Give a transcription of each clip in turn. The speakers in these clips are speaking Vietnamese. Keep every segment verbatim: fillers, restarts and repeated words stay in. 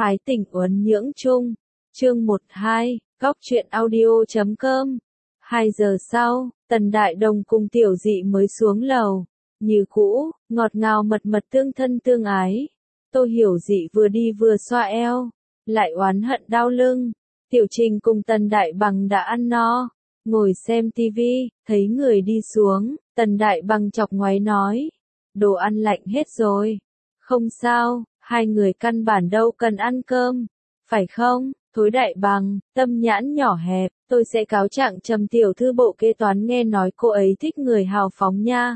Ái tình uốn nhưỡng chung, chương một hai, góc truyện audio chấm com. Hai giờ sau, Tần Đại Đồng cùng Tiểu Dị mới xuống lầu. Như cũ, ngọt ngào mật mật tương thân tương ái. Tô Hiểu Dị vừa đi vừa xoa eo, lại oán hận đau lưng. Tiểu Trình cùng Tần Đại Bằng đã ăn no, ngồi xem tivi, thấy người đi xuống, Tần Đại Bằng chọc ngoáy nói. Đồ ăn lạnh hết rồi. Không sao, hai người căn bản đâu cần ăn cơm. Phải không, Thối Đại Bằng, tâm nhãn nhỏ hẹp, tôi sẽ cáo trạng Trầm tiểu thư bộ kế toán nghe nói cô ấy thích người hào phóng nha.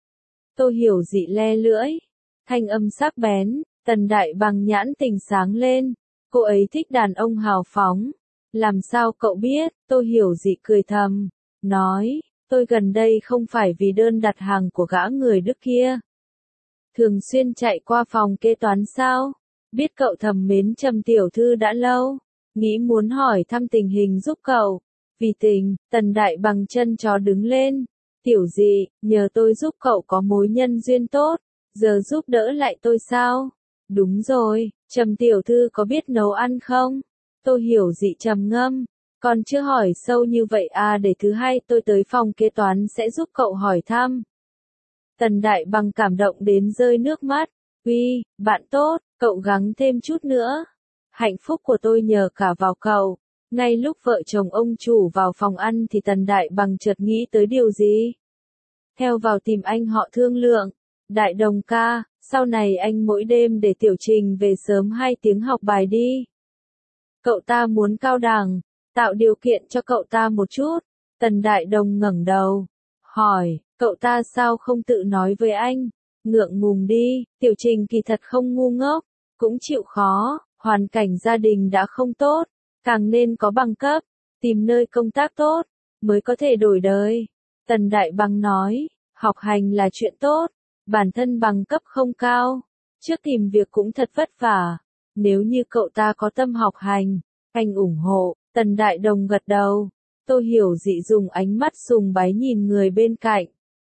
Tô Hiểu Dị le lưỡi, thanh âm sắc bén, Tần Đại Bằng nhãn tình sáng lên. Cô ấy thích đàn ông hào phóng. Làm sao cậu biết? Tô Hiểu Dị cười thầm, nói, tôi gần đây không phải vì đơn đặt hàng của gã người Đức kia. Thường xuyên chạy qua phòng kế toán sao? Biết cậu thầm mến Trầm tiểu thư đã lâu, nghĩ muốn hỏi thăm tình hình giúp cậu. Vì tình, Tần Đại Bằng chân chó đứng lên. Tiểu Dị, nhờ tôi giúp cậu có mối nhân duyên tốt, giờ giúp đỡ lại tôi sao? Đúng rồi, Trầm tiểu thư có biết nấu ăn không? Tô Hiểu Dị trầm ngâm, còn chưa hỏi sâu như vậy à, để thứ hai tôi tới phòng kế toán sẽ giúp cậu hỏi thăm. Tần Đại Bằng cảm động đến rơi nước mắt. Uy, bạn tốt, cậu gắng thêm chút nữa. Hạnh phúc của tôi nhờ cả vào cậu. Ngay lúc vợ chồng ông chủ vào phòng ăn thì Tần Đại Bằng chợt nghĩ tới điều gì. Theo vào tìm anh họ thương lượng. Đại Đồng ca, sau này anh mỗi đêm để Tiểu Trình về sớm hai tiếng học bài đi. Cậu ta muốn cao đẳng, tạo điều kiện cho cậu ta một chút. Tần Đại Đồng ngẩng đầu, hỏi, cậu ta sao không tự nói với anh? Ngượng ngùng đi, Tiểu Trình kỳ thật không ngu ngốc, cũng chịu khó, hoàn cảnh gia đình đã không tốt, càng nên có bằng cấp, tìm nơi công tác tốt, mới có thể đổi đời. Tần Đại Bằng nói, học hành là chuyện tốt, bản thân bằng cấp không cao, trước tìm việc cũng thật vất vả. Nếu như cậu ta có tâm học hành, anh ủng hộ. Tần Đại Đồng gật đầu. Tô Hiểu Dị dùng ánh mắt sùng bái nhìn người bên cạnh.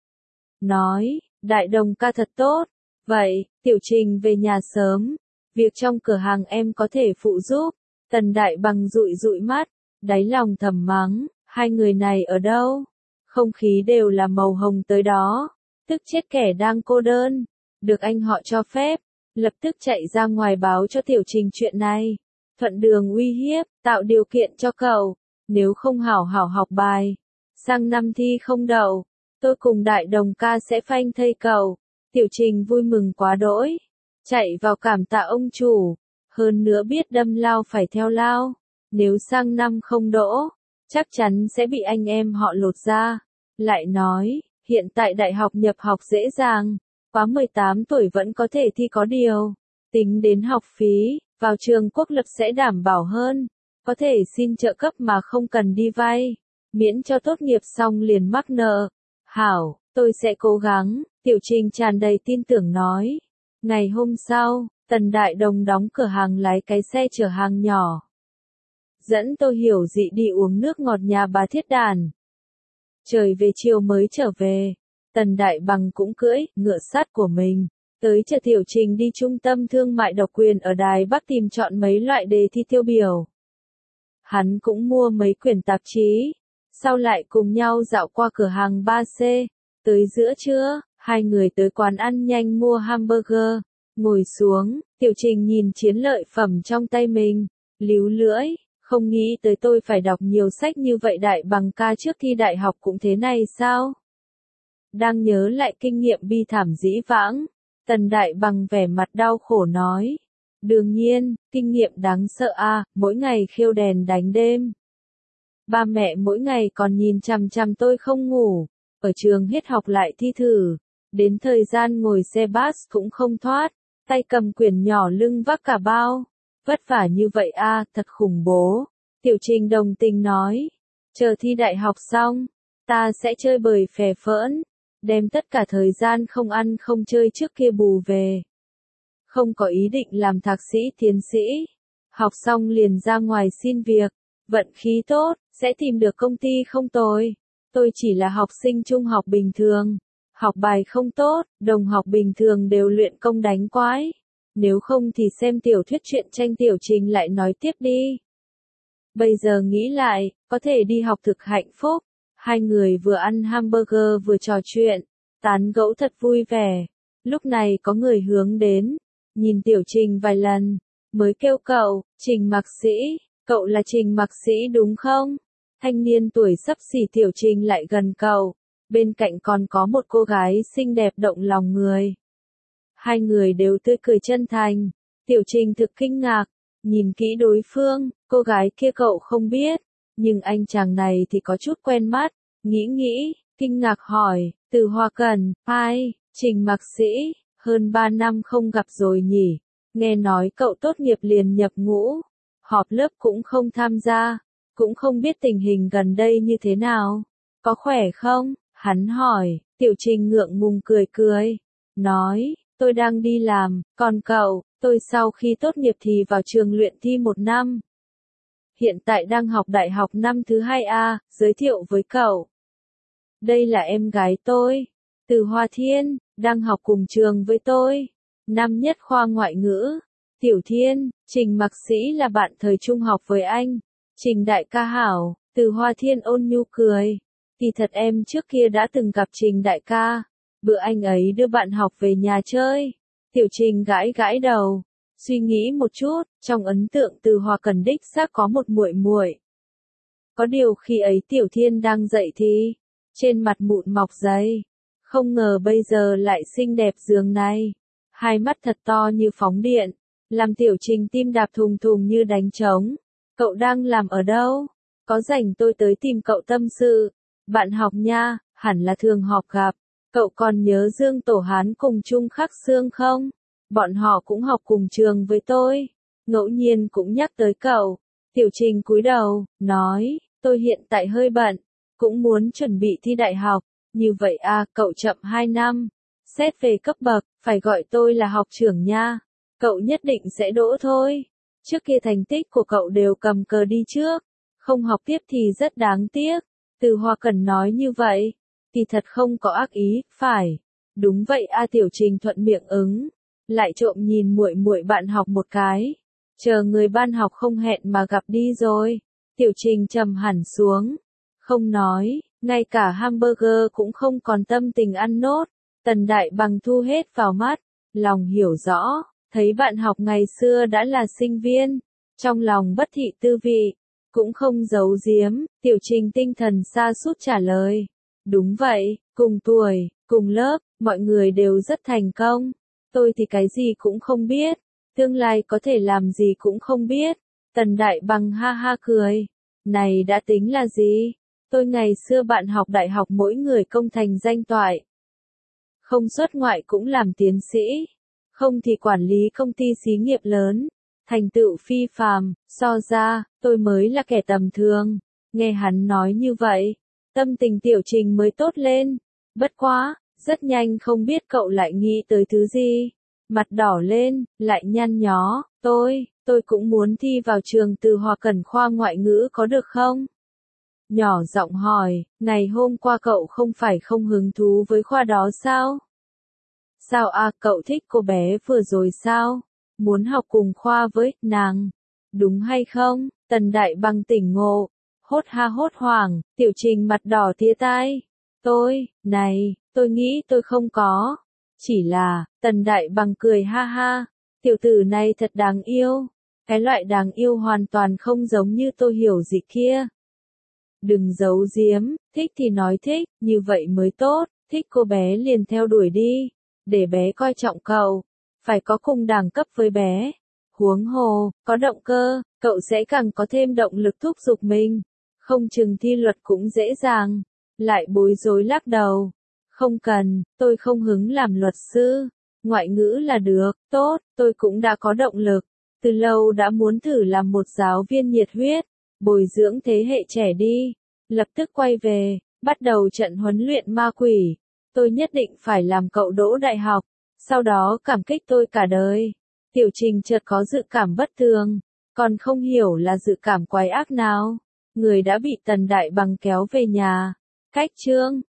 Nói, Đại Đồng ca thật tốt. Vậy, Tiểu Trình về nhà sớm. Việc trong cửa hàng em có thể phụ giúp. Tần Đại Bằng dụi dụi mắt, đáy lòng thầm mắng, hai người này ở đâu? Không khí đều là màu hồng tới đó. Tức chết kẻ đang cô đơn. Được anh họ cho phép. Lập tức chạy ra ngoài báo cho Tiểu Trình chuyện này. Thuận đường uy hiếp, tạo điều kiện cho cậu. Nếu không hảo hảo học bài, sang năm thi không đậu, tôi cùng Đại Đồng ca sẽ phanh thây cậu. Tiểu Trình vui mừng quá đỗi, chạy vào cảm tạ ông chủ. Hơn nữa biết đâm lao phải theo lao. Nếu sang năm không đỗ, chắc chắn sẽ bị anh em họ lột ra. Lại nói, hiện tại đại học nhập học dễ dàng. Quá mười tám tuổi vẫn có thể thi có điều. Tính đến học phí, vào trường quốc lập sẽ đảm bảo hơn. Có thể xin trợ cấp mà không cần đi vay. Miễn cho tốt nghiệp xong liền mắc nợ. Hảo, tôi sẽ cố gắng, Tiểu Trình tràn đầy tin tưởng nói. Ngày hôm sau, Tần Đại Đồng đóng cửa hàng lái cái xe chở hàng nhỏ. Dẫn Tô Hiểu Dị đi uống nước ngọt nhà bà Thiết Đàn. Trời về chiều mới trở về. Tần Đại Bằng cũng cưỡi ngựa sắt của mình, tới chờ Tiểu Trình đi trung tâm thương mại độc quyền ở Đài Bắc tìm chọn mấy loại đề thi tiêu biểu. Hắn cũng mua mấy quyển tạp chí, sau lại cùng nhau dạo qua cửa hàng ba C. Tới giữa trưa, hai người tới quán ăn nhanh mua hamburger, ngồi xuống, Tiểu Trình nhìn chiến lợi phẩm trong tay mình, líu lưỡi, không nghĩ tới tôi phải đọc nhiều sách như vậy. Đại Bằng ca trước thi đại học cũng thế này sao? Đang nhớ lại kinh nghiệm bi thảm dĩ vãng, Tần Đại Bằng vẻ mặt đau khổ nói. Đương nhiên, kinh nghiệm đáng sợ a, mỗi ngày khêu đèn đánh đêm. Ba mẹ mỗi ngày còn nhìn chằm chằm tôi không ngủ, ở trường hết học lại thi thử, đến thời gian ngồi xe bus cũng không thoát, tay cầm quyển nhỏ lưng vác cả bao. Vất vả như vậy a, thật khủng bố. Tiểu Trình đồng tình nói, chờ thi đại học xong, ta sẽ chơi bời phè phỡn. Đem tất cả thời gian không ăn không chơi trước kia bù về. Không có ý định làm thạc sĩ tiến sĩ. Học xong liền ra ngoài xin việc. Vận khí tốt, sẽ tìm được công ty không tồi. Tôi chỉ là học sinh trung học bình thường. Học bài không tốt, đồng học bình thường đều luyện công đánh quái. nếu không thì xem tiểu thuyết truyện tranh Tiểu Trình lại nói tiếp đi. Bây giờ nghĩ lại, có thể đi học thực hạnh phúc. Hai người vừa ăn hamburger vừa trò chuyện, tán gẫu thật vui vẻ. Lúc này có người hướng đến, nhìn Tiểu Trình vài lần, mới kêu cậu, Trình Mạc Sĩ, cậu là Trình Mạc Sĩ đúng không? Thanh niên tuổi xấp xỉ Tiểu Trình lại gần cậu, bên cạnh còn có một cô gái xinh đẹp động lòng người. Hai người đều tươi cười chân thành, Tiểu Trình thực kinh ngạc, nhìn kỹ đối phương, cô gái kia cậu không biết, nhưng anh chàng này thì có chút quen mắt, nghĩ nghĩ, kinh ngạc hỏi, Từ Hoa Cần, ai, Trình Mạc Sĩ, hơn ba năm không gặp rồi nhỉ, nghe nói cậu tốt nghiệp liền nhập ngũ, họp lớp cũng không tham gia, cũng không biết tình hình gần đây như thế nào, có khỏe không, hắn hỏi, Tiểu Trình ngượng ngùng cười cười, nói, tôi đang đi làm, còn cậu, tôi sau khi tốt nghiệp thì vào trường luyện thi một năm. Hiện tại đang học đại học năm thứ hai A, giới thiệu với cậu. Đây là em gái tôi, Từ Hoa Thiên, đang học cùng trường với tôi. Năm nhất khoa ngoại ngữ. Tiểu Thiên, Trình Mạc Sĩ là bạn thời trung học với anh. Trình đại ca hảo, Từ Hoa Thiên ôn nhu cười. Kỳ thật em trước kia đã từng gặp Trình đại ca. Bữa anh ấy đưa bạn học về nhà chơi. Tiểu Trình gãi gãi đầu. Suy nghĩ một chút, trong ấn tượng Từ Hoa Cần đích xác có một muội muội. Có điều khi ấy Tiểu Thiên đang dậy thì, trên mặt mụn mọc dày. Không ngờ bây giờ lại xinh đẹp giường này. Hai mắt thật to như phóng điện, làm Tiểu Trình tim đạp thùng thùng như đánh trống. Cậu đang làm ở đâu? Có rảnh tôi tới tìm cậu tâm sự. Bạn học nha, hẳn là thường họp gặp. Cậu còn nhớ Dương Tổ Hán cùng Trung Khắc Sương không? Bọn họ cũng học cùng trường với tôi. Ngẫu nhiên cũng nhắc tới cậu. Tiểu Trình cúi đầu, nói, tôi hiện tại hơi bận, cũng muốn chuẩn bị thi đại học. Như vậy à, cậu chậm hai năm. Xét về cấp bậc, phải gọi tôi là học trưởng nha. Cậu nhất định sẽ đỗ thôi. Trước kia thành tích của cậu đều cầm cờ đi trước. Không học tiếp thì rất đáng tiếc. Từ Hoa Cần nói như vậy. Thì thật không có ác ý, phải. Đúng vậy a Tiểu Trình thuận miệng ứng. Lại trộm nhìn muội muội bạn học một cái. Chờ người ban học không hẹn mà gặp đi rồi. Tiểu Trình trầm hẳn xuống. Không nói, ngay cả hamburger cũng không còn tâm tình ăn nốt. Tần Đại Bằng thu hết vào mắt. Lòng hiểu rõ, thấy bạn học ngày xưa đã là sinh viên. Trong lòng bất thị tư vị. Cũng không giấu giếm, Tiểu Trình tinh thần sa sút trả lời. Đúng vậy, cùng tuổi, cùng lớp, mọi người đều rất thành công. Tôi thì cái gì cũng không biết, tương lai có thể làm gì cũng không biết. Tần Đại Bằng ha ha cười. Này đã tính là gì? Tôi ngày xưa bạn học đại học mỗi người công thành danh toại. Không xuất ngoại cũng làm tiến sĩ. Không thì quản lý công ty xí nghiệp lớn. Thành tựu phi phàm, so ra, tôi mới là kẻ tầm thường. Nghe hắn nói như vậy, tâm tình Tiểu Trình mới tốt lên. Bất quá, rất nhanh không biết cậu lại nghĩ tới thứ gì. Mặt đỏ lên, lại nhăn nhó, tôi, tôi cũng muốn thi vào trường Từ Hoa Cần khoa ngoại ngữ có được không? Nhỏ giọng hỏi, ngày hôm qua cậu không phải không hứng thú với khoa đó sao? Sao à, cậu thích cô bé vừa rồi sao? Muốn học cùng khoa với nàng, đúng hay không? Tần Đại Bằng tỉnh ngộ, hốt ha hốt hoảng, Tiểu Trình mặt đỏ tía tai. Tôi, này, tôi nghĩ tôi không có. Chỉ là, Tần Đại Bằng cười ha ha, tiểu tử này thật đáng yêu. Cái loại đáng yêu hoàn toàn không giống như tôi hiểu gì kia. Đừng giấu giếm, thích thì nói thích, như vậy mới tốt, thích cô bé liền theo đuổi đi, để bé coi trọng cậu. Phải có cùng đẳng cấp với bé. Huống hồ, có động cơ, cậu sẽ càng có thêm động lực thúc giục mình. Không chừng thi luật cũng dễ dàng. Lại bối rối lắc đầu. Không cần, tôi không hứng làm luật sư. Ngoại ngữ là được, tốt, tôi cũng đã có động lực. Từ lâu đã muốn thử làm một giáo viên nhiệt huyết. Bồi dưỡng thế hệ trẻ đi. Lập tức quay về, bắt đầu trận huấn luyện ma quỷ. Tôi nhất định phải làm cậu đỗ đại học. Sau đó cảm kích tôi cả đời. Tiểu Trình chợt có dự cảm bất thường, còn không hiểu là dự cảm quái ác nào. Người đã bị Tần Đại Bằng kéo về nhà. Cách chương